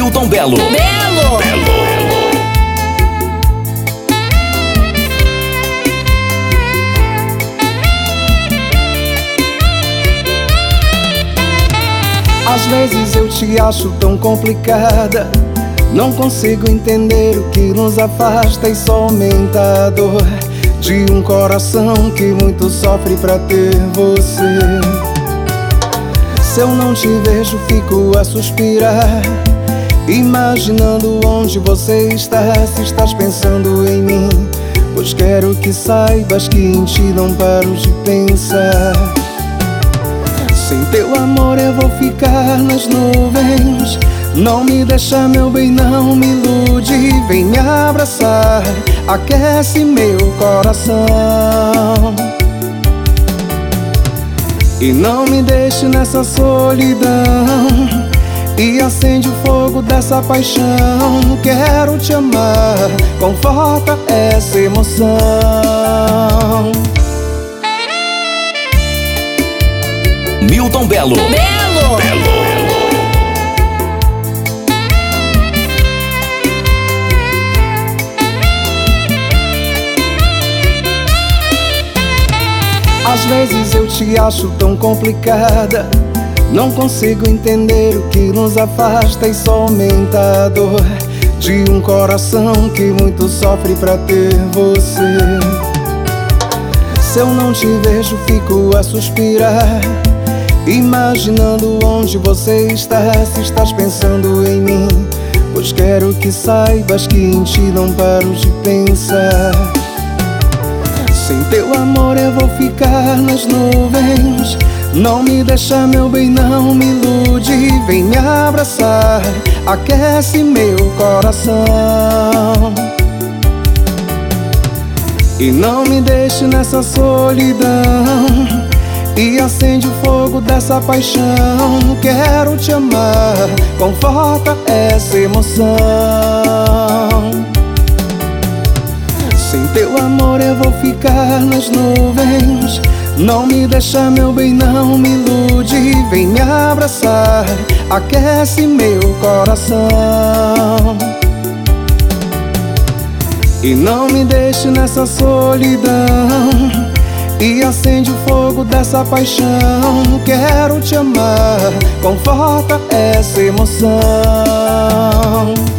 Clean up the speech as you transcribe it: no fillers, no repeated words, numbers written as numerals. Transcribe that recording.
Milton Belo. Às vezes eu te acho tão complicada, não consigo entender o que nos afasta e só aumenta a dor de um coração que muito sofre pra ter você. Se eu não te vejo, fico a suspirar, imaginando onde você está, se estás pensando em mim, pois quero que saibas que em ti não paro de pensar. Sem teu amor eu vou ficar nas nuvens. Não me deixa, meu bem, não me ilude. Vem me abraçar, aquece meu coração. E não me deixe nessa solidão, e acende o fogo dessa paixão. Quero te amar, conforta essa emoção. Milton Belo. Às vezes eu te acho tão complicada, não consigo entender o que nos afasta e só aumenta a dor de um coração que muito sofre pra ter você. Se eu não te vejo, fico a suspirar, imaginando onde você está, se estás pensando em mim, pois quero que saibas que em ti não paro de pensar. Sem teu amor eu vou ficar nas nuvens. Não me deixa, meu bem, não me ilude. Vem me abraçar, aquece meu coração. E não me deixe nessa solidão, e acende o fogo dessa paixão. Quero te amar, conforta essa emoção. Sem teu amor eu vou ficar nas nuvens. Não me deixa, meu bem, não me ilude. Vem me abraçar, aquece meu coração. E não me deixe nessa solidão, e acende o fogo dessa paixão. Quero te amar, conforta essa emoção.